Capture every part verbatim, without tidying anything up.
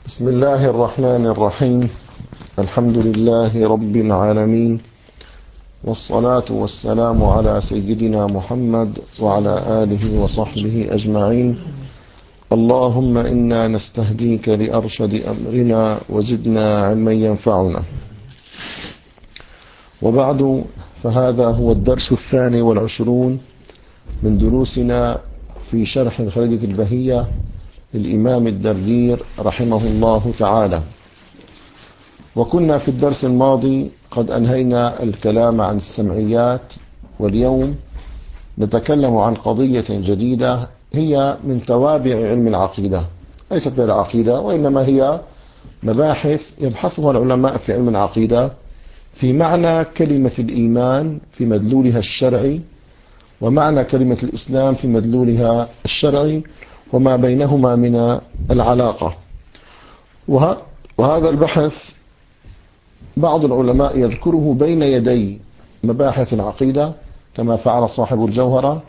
بسم الله الرحمن الرحيم. الحمد لله رب العالمين، والصلاة والسلام على سيدنا محمد وعلى آله وصحبه أجمعين. اللهم إنا نستهديك لأرشد أمرنا وزدنا علما ينفعنا. وبعد، فهذا هو الدرس الثاني والعشرون من دروسنا في شرح الخريدة البهية للإمام الدردير رحمه الله تعالى. وكنا في الدرس الماضي قد أنهينا الكلام عن السمعيات، واليوم نتكلم عن قضية جديدة هي من توابع علم العقيدة، ليست من العقيدة وإنما هي مباحث يبحثها العلماء في علم العقيدة في معنى كلمة الإيمان في مدلولها الشرعي، ومعنى كلمة الإسلام في مدلولها الشرعي، وما بينهما من العلاقة. وهذا البحث بعض العلماء يذكره بين يدي مباحث العقيدة كما فعل صاحب الجوهرة،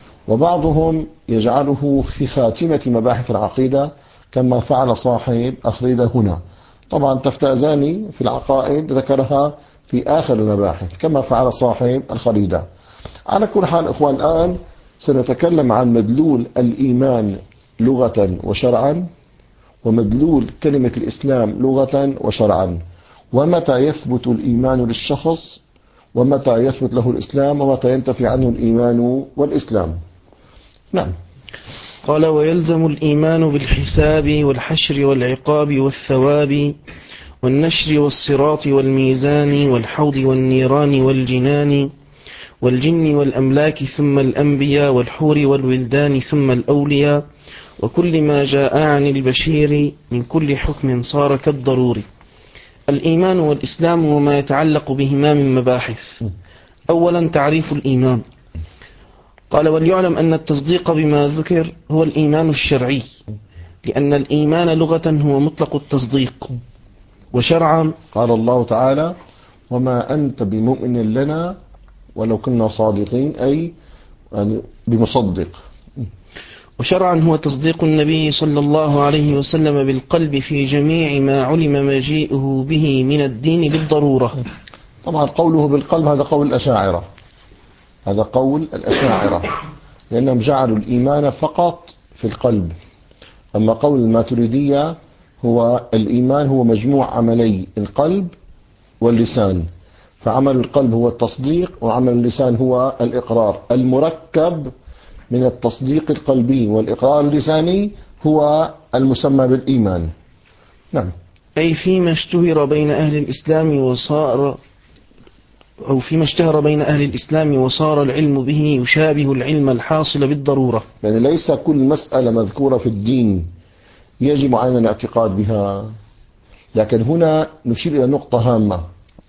وبعضهم يجعله في خاتمة مباحث العقيدة كما فعل صاحب الخريدة هنا. طبعا تفتازاني في العقائد ذكرها في آخر المباحث كما فعل صاحب الخريدة. على كل حال إخوان، الآن سنتكلم عن مدلول الإيمان لغة وشرعا، ومدلول كلمة الإسلام لغة وشرعا، ومتى يثبت الإيمان للشخص، ومتى يثبت له الإسلام، ومتى ينتفي عنه الإيمان والإسلام. نعم. قال: ويلزم الإيمان بالحساب والحشر والعقاب والثواب والنشر والصراط والميزان والحوض والنيران والجنان والجن والأملاك ثم الأنبياء والحور والولدان ثم الأولياء، وكل ما جاء عن البشير من كل حكم صار كالضروري. الإيمان والإسلام وما يتعلق بهما من مباحث. أولا، تعريف الإيمان. قال: وليعلم أن التصديق بما ذكر هو الإيمان الشرعي، لأن الإيمان لغة هو مطلق التصديق، وشرعا قال الله تعالى: وما أنت بمؤمن لنا ولو كنا صادقين، أي يعني بمصدق. وشرعا هو تصديق النبي صلى الله عليه وسلم بالقلب في جميع ما علم مجيئه به من الدين بالضرورة. طبعا قوله بالقلب هذا قول الأشاعرة، هذا قول الأشاعرة لأنهم جعلوا الإيمان فقط في القلب. أما قول الماتريدية هو الإيمان هو مجموع عملي القلب واللسان، فعمل القلب هو التصديق، وعمل اللسان هو الإقرار. المركب من التصديق القلبي والإقرار اللساني هو المسمى بالإيمان. نعم. أي فيما اشتهر بين أهل الإسلام وصار أو فيما اشتهر بين أهل الإسلام وصار العلم به يشابه العلم الحاصل بالضرورة. يعني ليس كل مسألة مذكورة في الدين يجب علينا الاعتقاد بها، لكن هنا نشير إلى نقطة هامة.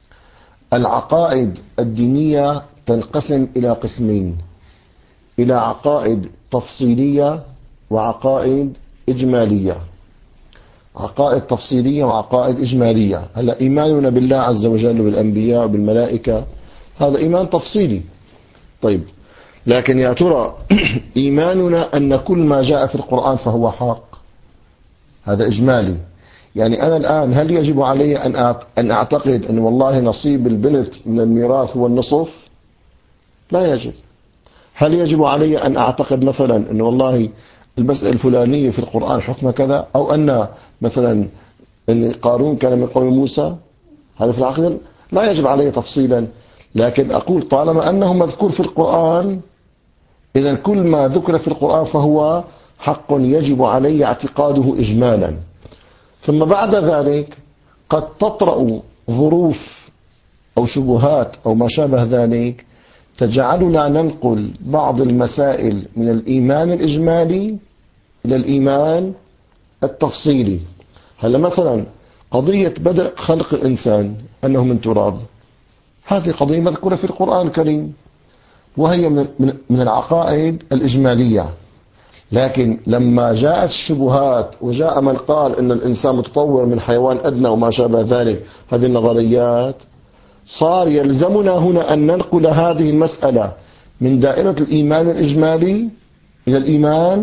العقائد الدينية تنقسم إلى قسمين: إلى عقائد تفصيلية وعقائد إجمالية. عقائد تفصيلية وعقائد إجمالية. هلا إيماننا بالله عز وجل وبالأنبياء وبالملائكة هذا إيمان تفصيلي. طيب، لكن يا ترى إيماننا أن كل ما جاء في القرآن فهو حق، هذا إجمالي. يعني أنا الآن هل يجب علي أن أعتقد أن والله نصيب البنت من الميراث هو النصف؟ لا يجب. هل يجب علي أن أعتقد مثلا أن والله المسألة الفلانية في القرآن حكم كذا، أو أن مثلا أن قارون كان من قوم موسى؟ هذا في العقيدة لا يجب علي تفصيلا، لكن أقول طالما أنه مذكور في القرآن إذن كل ما ذكر في القرآن فهو حق يجب علي اعتقاده إجمالا. ثم بعد ذلك قد تطرأ ظروف أو شبهات أو ما شابه ذلك تجعلنا ننقل بعض المسائل من الإيمان الإجمالي إلى الإيمان التفصيلي. هلا مثلا قضية بدء خلق الإنسان أنه من تراب، هذه قضية مذكورة في القرآن الكريم وهي من العقائد الإجمالية. لكن لما جاءت الشبهات وجاء من قال أن الإنسان متطور من حيوان أدنى وما شابه ذلك، هذه النظريات، صار يلزمنا هنا أن ننقل هذه المسألة من دائرة الإيمان الإجمالي إلى الإيمان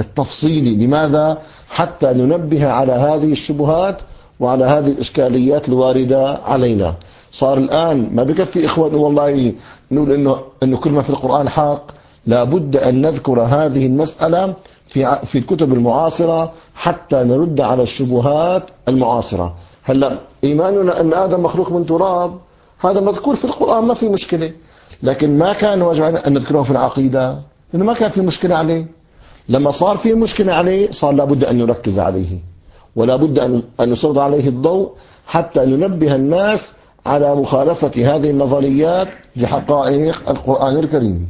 التفصيلي. لماذا؟ حتى ننبه على هذه الشبهات وعلى هذه الإشكاليات الواردة علينا. صار الآن ما بكفي إخوان والله نقول إنه, إنه كل ما في القرآن حق، لابد أن نذكر هذه المسألة في في الكتب المعاصرة حتى نرد على الشبهات المعاصرة. هلا إيماننا أن آدم مخلوق من تراب هذا مذكور في القرآن ما في مشكلة، لكن ما كان واجب علينا أن نذكره في العقيدة لأنه ما كان في مشكلة عليه. لما صار في مشكلة عليه صار لابد أن نركز عليه، ولا بد أن نسلط عليه الضوء حتى ننبه الناس على مخالفة هذه النظريات لحقائق القرآن الكريم.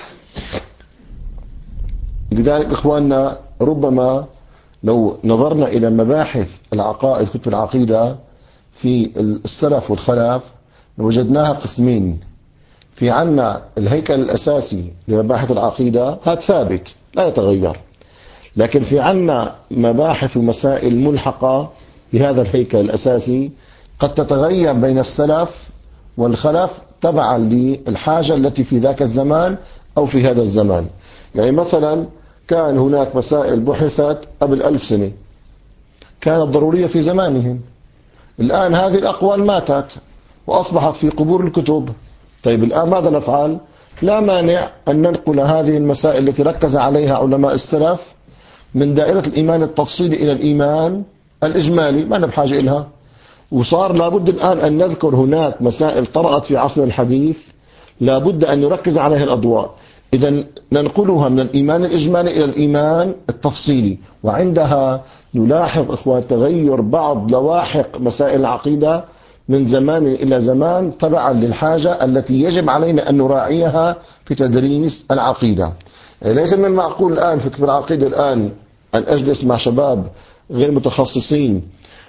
لذلك إخواننا ربما لو نظرنا إلى مباحث العقائد كتب العقيدة في السلف والخلف وجدناها قسمين. في عنا الهيكل الأساسي لمباحث العقيدة هذا ثابت لا يتغير، لكن في عنا مباحث ومسائل ملحقة بهذا الهيكل الأساسي قد تتغير بين السلف والخلف تبعا للحاجة التي في ذاك الزمان أو في هذا الزمان. يعني مثلا كان هناك مسائل بحثت قبل ألف سنة كانت ضرورية في زمانهم، الآن هذه الأقوال ماتت وأصبحت في قبور الكتب. طيب الآن ماذا نفعل؟ لا مانع أن ننقل هذه المسائل التي ركز عليها علماء السلف من دائرة الإيمان التفصيلي إلى الإيمان الإجمالي، ما بحاجة إلها. وصار لابد الآن أن نذكر هناك مسائل طرأت في عصر الحديث لابد أن نركز عليها الأضواء، إذا ننقلها من الإيمان الإجمالي إلى الإيمان التفصيلي. وعندها نلاحظ إخوان تغير بعض لواحق مسائل العقيدة من زمان إلى زمان تبعا للحاجة التي يجب علينا أن نراعيها في تدريس العقيدة. ليس من المعقول الآن في كتب العقيدة الآن أن أجلس مع شباب غير متخصصين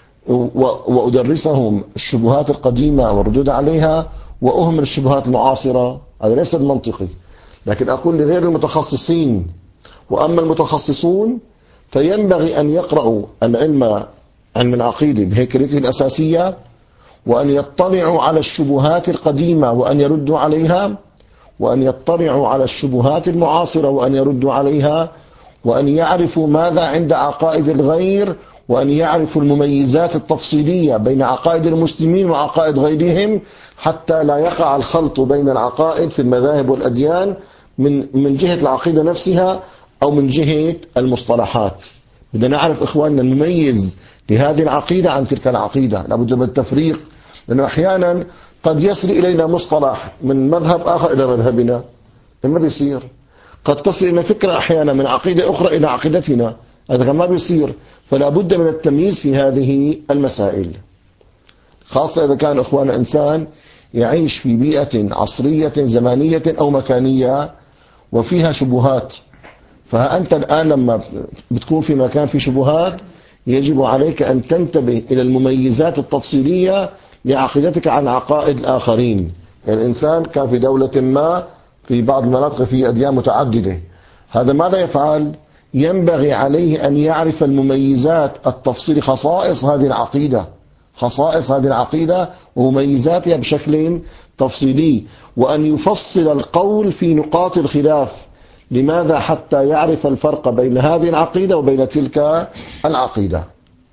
وأدرسهم الشبهات القديمة والردود عليها وأهمل الشبهات المعاصرة، هذا ليس منطقي. لكن أقول لغير المتخصصين وأما المتخصصون فينبغي أن يقرأوا العلم علم العقيدة بهيكلته الأساسية وأن يطلعوا على الشبهات القديمة وأن يردوا عليها، وأن يطلعوا على الشبهات المعاصرة وأن يردوا عليها، وأن يعرفوا ماذا عند عقائد الغير، وأن يعرفوا المميزات التفصيلية بين عقائد المسلمين وعقائد غيرهم حتى لا يقع الخلط بين العقائد في المذاهب والأديان من من جهة العقيدة نفسها أو من جهة المصطلحات. بدنا نعرف إخواننا المميز لهذه العقيدة عن تلك العقيدة، لابد من التفريق، لأنه أحيانا قد يصل إلينا مصطلح من مذهب آخر إلى مذهبنا، ما بيصير. قد تصل إلى فكرة أحيانا من عقيدة أخرى إلى عقيدتنا، هذا كما بيصير. فلا بد من التمييز في هذه المسائل، خاصة إذا كان إخوان إنسان يعيش في بيئة عصرية زمانية أو مكانية وفيها شبهات. فأنت الآن لما بتكون في مكان في شبهات يجب عليك أن تنتبه إلى المميزات التفصيلية لعقيدتك عن عقائد الآخرين. يعني الإنسان كان في دولة ما في بعض المناطق في أديان متعددة، هذا ماذا يفعل؟ ينبغي عليه أن يعرف المميزات التفصيل خصائص هذه العقيدة خصائص هذه العقيدة ومميزاتها بشكل تفصيلي، وأن يفصل القول في نقاط الخلاف. لماذا؟ حتى يعرف الفرق بين هذه العقيدة وبين تلك العقيدة.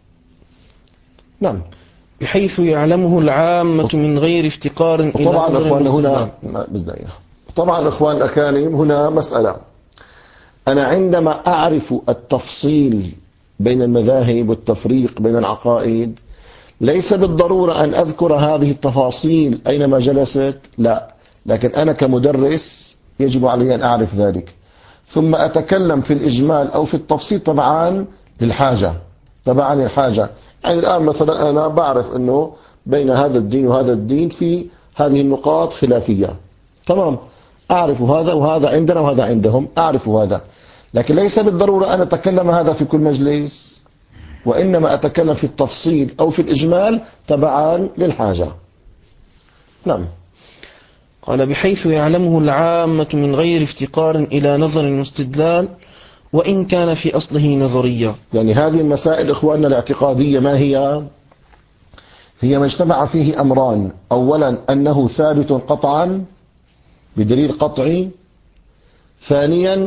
نعم، بحيث يعلمه العامة من غير افتقار إلى طبعا إخوان هنا المستدل. طبعا إخوان الأكارم هنا مسألة، أنا عندما أعرف التفصيل بين المذاهب والتفريق بين العقائد ليس بالضرورة أن أذكر هذه التفاصيل أينما جلست، لا، لكن أنا كمدرس يجب علي أن أعرف ذلك، ثم أتكلم في الإجمال أو في التفصيل طبعا للحاجة طبعا للحاجة. يعني الآن مثلا أنا بعرف أنه بين هذا الدين وهذا الدين في هذه النقاط خلافية، تمام، أعرف هذا وهذا عندنا وهذا عندهم، أعرف هذا، لكن ليس بالضرورة أن أتكلم هذا في كل مجلس، وإنما أتكلم في التفصيل أو في الإجمال تبعا للحاجة. نعم. قال بحيث يعلمه العامة من غير افتقار إلى نظر واستدلال وإن كان في أصله نظرية. يعني هذه المسائل إخواننا الاعتقادية ما هي؟ هي ما اجتمع فيه أمران، أولا أنه ثابت قطعا بدليل قطعي، ثانيا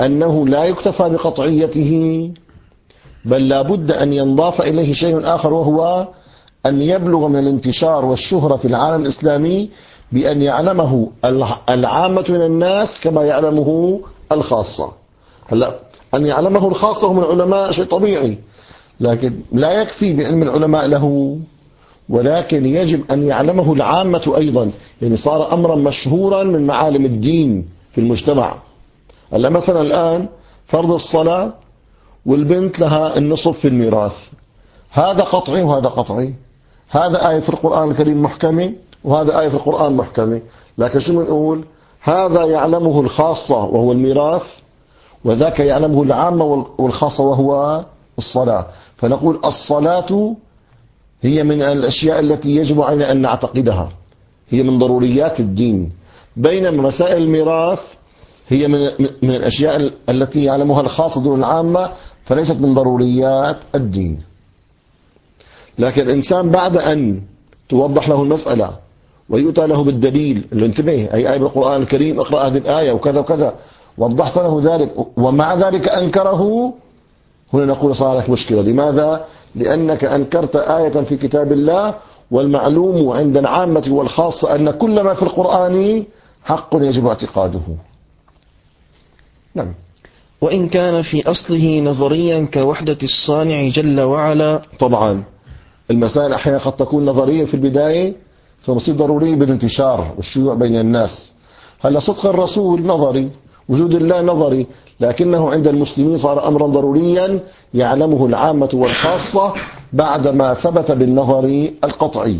أنه لا يكتفى بقطعيته، بل لا بد أن ينضاف إليه شيء آخر، وهو أن يبلغ من الانتشار والشهرة في العالم الإسلامي بأن يعلمه العامة من الناس كما يعلمه الخاصة. هلا أن يعلمه الخاصة من العلماء شيء طبيعي، لكن لا يكفي بعلم العلماء له، ولكن يجب أن يعلمه العامة أيضا، يعني صار أمرا مشهورا من معالم الدين في المجتمع. هلا مثلا الآن فرض الصلاة والبنت لها النصف في الميراث، هذا قطعي وهذا قطعي، هذا آية في القرآن الكريم محكمة وهذا آية في القرآن محكمة، لكن شو بنقول؟ هذا يعلمه الخاصة وهو الميراث، وذاك يعلمه العامة والخاصة وهو الصلاة. فنقول الصلاة هي من الأشياء التي يجب علينا أن نعتقدها، هي من ضروريات الدين، بينما مسائل الميراث هي من من الأشياء التي يعلمها الخاصة دون العامة، فليست من ضروريات الدين. لكن الإنسان بعد أن توضح له المسألة ويؤتى له بالدليل، اللي انتبه أي آية بالقرآن الكريم اقرأ هذه الآية وكذا وكذا، وضحت له ذلك ومع ذلك أنكره، هنا نقول صار لك مشكلة. لماذا؟ لأنك أنكرت آية في كتاب الله، والمعلوم عند العامة والخاصة أن كل ما في القرآن حق يجب اعتقاده. نعم. وإن كان في أصله نظريا كوحدة الصانع جل وعلا. طبعا المسائل أحيانا قد تكون نظرية في البداية ثم تصير ضرورية بالانتشار والشيوع بين الناس. هلا صدق الرسول نظري، وجود الله نظري، لكنه عند المسلمين صار أمرا ضروريا يعلمه العامة والخاصة بعدما ثبت بالنظر القطعي.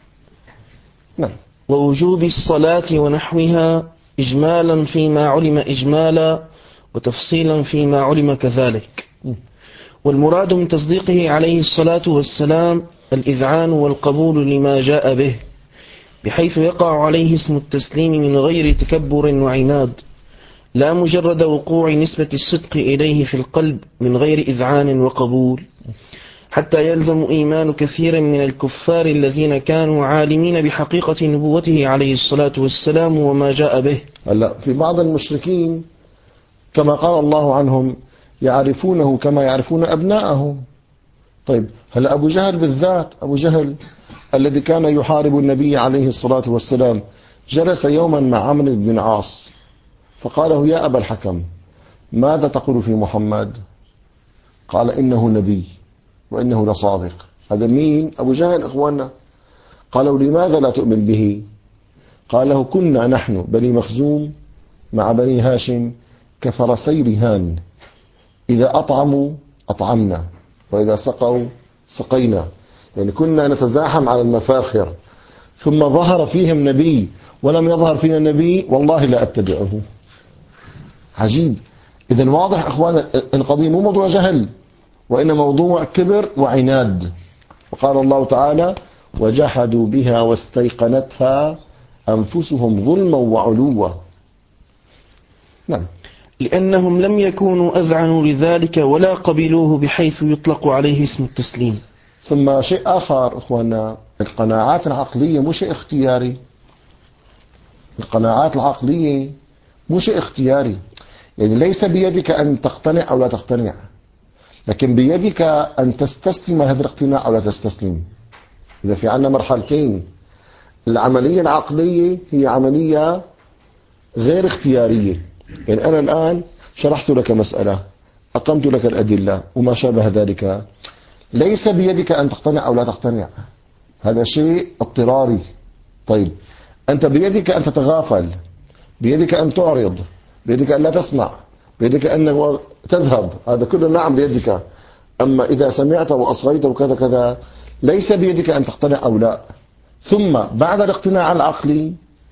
نعم. ووجوب الصلاة ونحوها إجمالا فيما علم إجمالا، وتفصيلا فيما علم كذلك. والمراد من تصديقه عليه الصلاة والسلام الإذعان والقبول لما جاء به، بحيث يقع عليه اسم التسليم من غير تكبر وعناد، لا مجرد وقوع نسبة الصدق إليه في القلب من غير إذعان وقبول، حتى يلزم إيمان كثير من الكفار الذين كانوا عالمين بحقيقة نبوته عليه الصلاة والسلام وما جاء به. هلا في بعض المشركين كما قال الله عنهم يعرفونه كما يعرفون أبناءهم. طيب هلا أبو جهل بالذات، أبو جهل الذي كان يحارب النبي عليه الصلاة والسلام، جلس يوما مع عمرو بن العاص فقاله يا أبا الحكم ماذا تقول في محمد؟ قال إنه نبي وإنه لصادق. هذا مين؟ أبو جهل إخواننا. قالوا لماذا لا تؤمن به؟ قال له كنا نحن بني مخزوم مع بني هاشم كفرسي رهان، إذا أطعموا أطعمنا وإذا سقوا سقينا، يعني كنا نتزاحم على المفاخر، ثم ظهر فيهم نبي ولم يظهر فينا نبي والله لا أتبعه. عجيب. إذن واضح أخوانا القضية مو موضوع جهل، وإن موضوع كبر وعناد. وقال الله تعالى وجحدوا بها واستيقنتها أنفسهم ظلما وعلوا. نعم. لأنهم لم يكونوا أذعنوا لذلك ولا قبلوه بحيث يطلق عليه اسم التسليم. ثم شيء آخر أخوانا، القناعات العقلية مو شيء اختياري. القناعات العقلية مو شيء اختياري، يعني ليس بيدك أن تقتنع أو لا تقتنع، لكن بيدك أن تستسلم هذا الاقتناع أو لا تستسلم. إذا في عنا مرحلتين، العملية العقلية هي عملية غير اختيارية، يعني أنا الآن شرحت لك مسألة، أقمت لك الأدلة وما شابه ذلك، ليس بيدك أن تقتنع أو لا تقتنع، هذا شيء اضطراري. طيب أنت بيدك أن تتغافل، بيدك أن تعرض، بيدك أن لا تسمع، بيدك أن تذهب، هذا كله نعم بيدك. أما إذا سمعت وأصغيت وكذا كذا ليس بيدك أن تقتنع أو لا. ثم بعد الاقتناع العقلي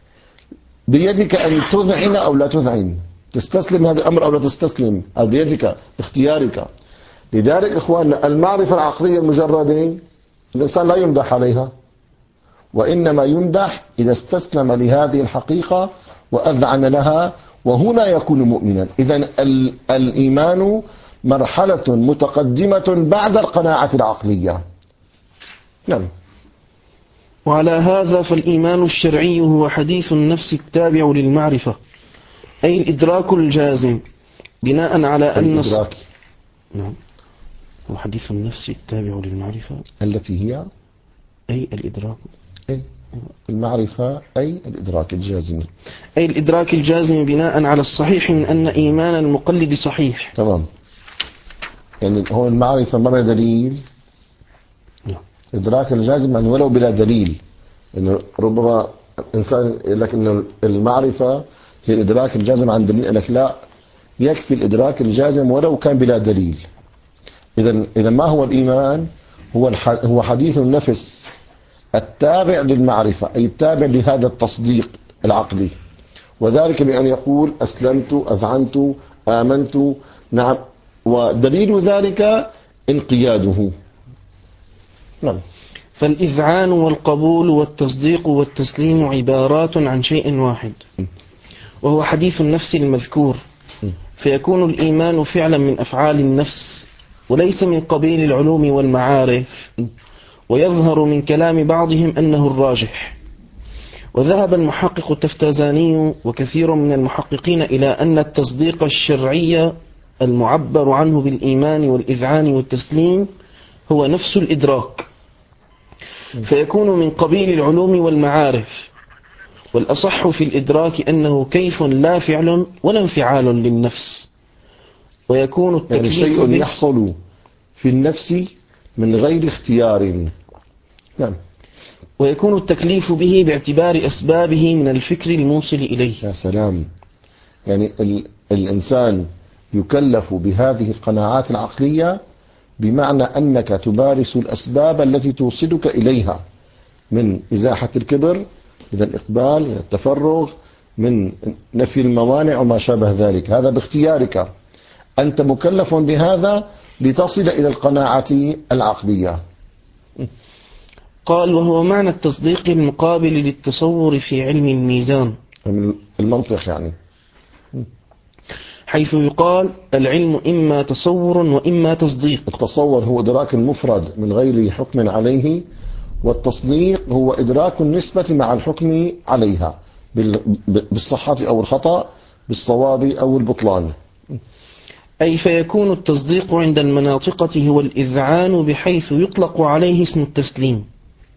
بيدك أن تذعن أو لا تذعن، تستسلم هذا الأمر أو لا تستسلم، هذا بيدك باختيارك. لذلك إخواننا المعرفة العقلية المجردة الإنسان لا يمدح عليها، وإنما يمدح إذا استسلم لهذه الحقيقة وأذعن لها، وهنا يكون مؤمنا. إذن الإيمان مرحلة متقدمة بعد القناعة العقلية. نعم. وعلى هذا فالإيمان الشرعي هو حديث النفس التابع للمعرفة، أي الإدراك الجازم، بناء على أن الإدراك. نعم. وحديث النفس التابع للمعرفة التي هي أي الإدراك أي المعرفة أي الإدراك الجازم أي الإدراك الجازم بناء على الصحيح من أن إيمان المقلد صحيح. تمام. يعني هو المعرفة ما بلا دليل. نعم. إدراك الجازم يعني ولو بلا دليل. إنه ربما إنسان يقول لك إنه المعرفة هي الإدراك الجازم عن دليل، لك لا، يكفي الإدراك الجازم ولو كان بلا دليل. إذا إذا ما هو الإيمان؟ هو هو حديث النفس التابع للمعرفة، أي التابع لهذا التصديق العقلي، وذلك بأن يقول أسلمت، أذعنت، آمنت. نعم. ودليل ذلك انقياده. نعم. فالإذعان والقبول والتصديق والتسليم عبارات عن شيء واحد، وهو حديث النفس المذكور، فيكون الإيمان فعلا من أفعال النفس وليس من قبيل العلوم والمعارف، ويظهر من كلام بعضهم أنه الراجح. وذهب المحقق التفتازاني وكثير من المحققين إلى أن التصديق الشرعي المعبر عنه بالإيمان والإذعان والتسليم هو نفس الإدراك، فيكون من قبيل العلوم والمعارف. والأصح في الإدراك أنه كيف لا فعل ولا انفعال للنفس، ويكون التكليف يعني شيء يحصل في النفس من غير اختيار. نعم. ويكون التكليف به باعتبار أسبابه من الفكر الموصل إليه. يا سلام. يعني ال الإنسان يكلف بهذه القناعات العقلية بمعنى أنك تمارس الأسباب التي توصلك إليها، من إزاحة الكبر إلى الإقبال إلى التفرغ، من نفي الموانع وما شابه ذلك. هذا باختيارك، أنت مكلف بهذا لتصل إلى القناعة العقلية. قال وهو معنى التصديق المقابل للتصور في علم الميزان، المنطق يعني، حيث يقال العلم إما تصور وإما تصديق. التصور هو إدراك المفرد من غير حكم عليه، والتصديق هو إدراك النسبة مع الحكم عليها بالصحة أو الخطأ، بالصواب أو البطلان. أي فيكون التصديق عند المناطقة هو الإذعان، بحيث يطلق عليه اسم التسليم.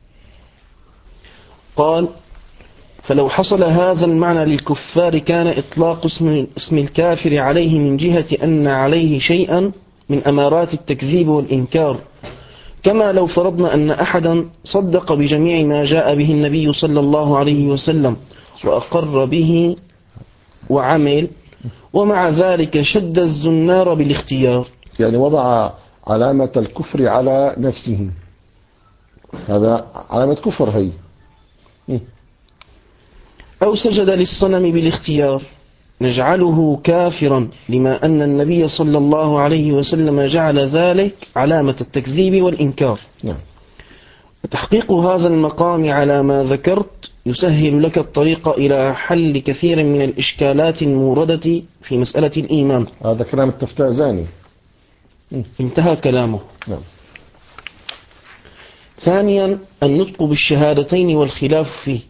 قال فلو حصل هذا المعنى للكفار كان إطلاق اسم, اسم الكافر عليه من جهة أن عليه شيئا من أمارات التكذيب والإنكار، كما لو فرضنا أن أحدا صدق بجميع ما جاء به النبي صلى الله عليه وسلم وأقر به وعمل، ومع ذلك شد الزنار بالاختيار، يعني وضع علامة الكفر على نفسه. هذا علامة كفر هي. أو سجد للصنم بالاختيار، نجعله كافرا لما أن النبي صلى الله عليه وسلم جعل ذلك علامة التكذيب والإنكار. نعم. وتحقيق هذا المقام على ما ذكرت يسهل لك الطريق إلى حل كثير من الإشكالات الموردة في مسألة الإيمان. هذا كلام التفتازاني. انتهى كلامه. نعم. ثانيا النطق بالشهادتين والخلاف فيه.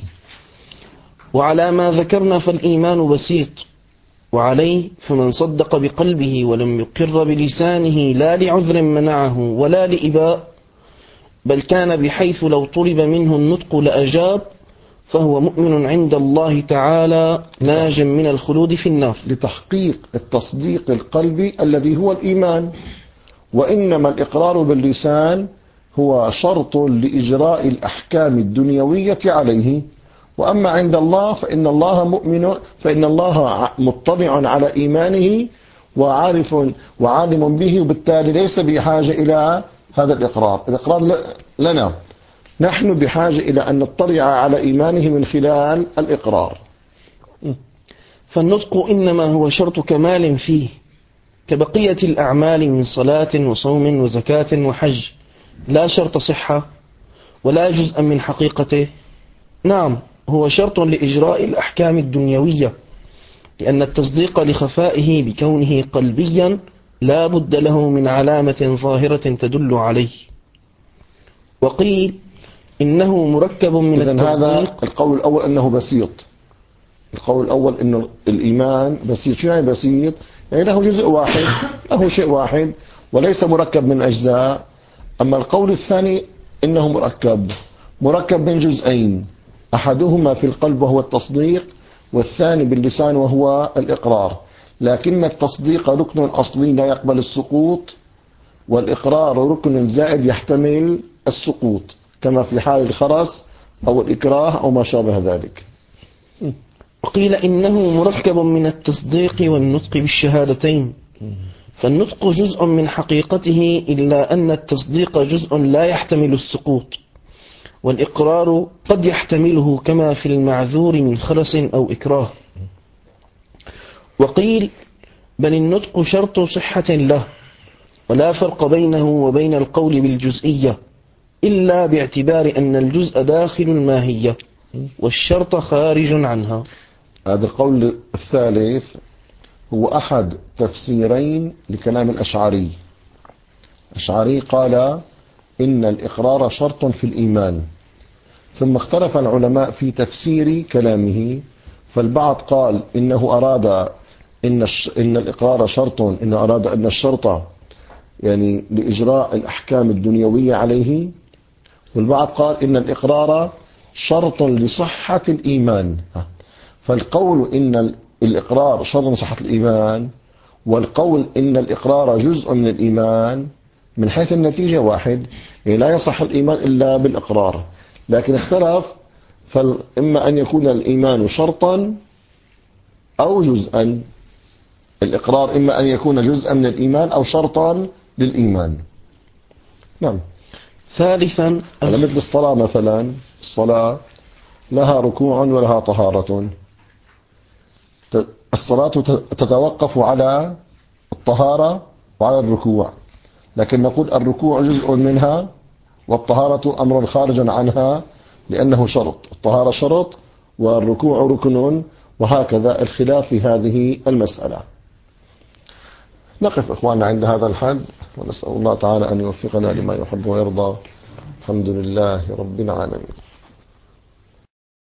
وعلى ما ذكرنا فالإيمان بسيط، وعليه فمن صدق بقلبه ولم يقر بلسانه لا لعذر منعه ولا لإباء، بل كان بحيث لو طلب منه النطق لأجاب، فهو مؤمن عند الله تعالى ناج من الخلود في النار. لتحقيق التصديق القلبي الذي هو الإيمان، وإنما الإقرار باللسان هو شرط لإجراء الأحكام الدنيوية عليه. وأما عند الله فإن الله مؤمن، فإن الله مطلع على إيمانه وعارف وعالم به، وبالتالي ليس بحاجة إلى هذا الإقرار. الإقرار لنا نحن بحاجة إلى أن نطلع على إيمانه من خلال الإقرار. فالنطق إنما هو شرط كمال فيه، كبقية الأعمال من صلاة وصوم وزكاة وحج، لا شرط صحة ولا جزء من حقيقته. نعم، هو شرط لإجراء الأحكام الدنيوية، لأن التصديق لخفائه بكونه قلبيا لا بد له من علامة ظاهرة تدل عليه. وقيل إنه مركب من إذن التصديق. هذا القول الأول أنه بسيط. القول الأول أنه الإيمان بسيط. شو يعني بسيط؟ يعني له جزء واحد، له شيء واحد وليس مركب من أجزاء. أما القول الثاني إنه مركب مركب من جزئين، أحدهما في القلب وهو التصديق، والثاني باللسان وهو الإقرار. لكن التصديق ركن أصلي لا يقبل السقوط، والإقرار ركن زائد يحتمل السقوط، كما في حال الخرس أو الإكراه أو ما شابه ذلك. وقيل إنه مركب من التصديق والنطق بالشهادتين، فالنطق جزء من حقيقته إلا أن التصديق جزء لا يحتمل السقوط، والإقرار قد يحتمله كما في المعذور من خرس أو إكراه. وقيل بل النطق شرط صحة له، ولا فرق بينه وبين القول بالجزئية إلا باعتبار أن الجزء داخل الماهية والشرط خارج عنها. هذا القول الثالث هو أحد تفسيرين لكلام الأشعري. الأشعري قال إن الإقرار شرط في الإيمان، ثم اختلف العلماء في تفسير كلامه، فالبعض قال إنه أراد إن, الش... إن الإقرار شرط، إنه أراد أن الشرط يعني لإجراء الأحكام الدنيوية عليه، والبعض قال إن الإقرار شرط لصحة الإيمان. فالقول إن الإقرار شرط لصحة الإيمان والقول إن الإقرار جزء من الإيمان من حيث النتيجة واحد، يعني لا يصح الإيمان إلا بالإقرار، لكن اختلف، فإما أن يكون الإيمان شرطا أو جزءا. الإقرار إما أن يكون جزءا من الإيمان أو شرطا للإيمان. نعم. ثالثا على مثل الصلاة مثلا، الصلاة لها ركوع ولها طهارة. الصلاة تتوقف على الطهارة وعلى الركوع، لكن نقول الركوع جزء منها والطهارة أمر خارج عنها، لأنه شرط، الطهارة شرط والركوع ركن، وهكذا الخلاف في هذه المسألة. نقف إخواننا عند هذا الحد، ونسأل الله تعالى أن يوفقنا لما يحب ويرضى. الحمد لله رب العالمين.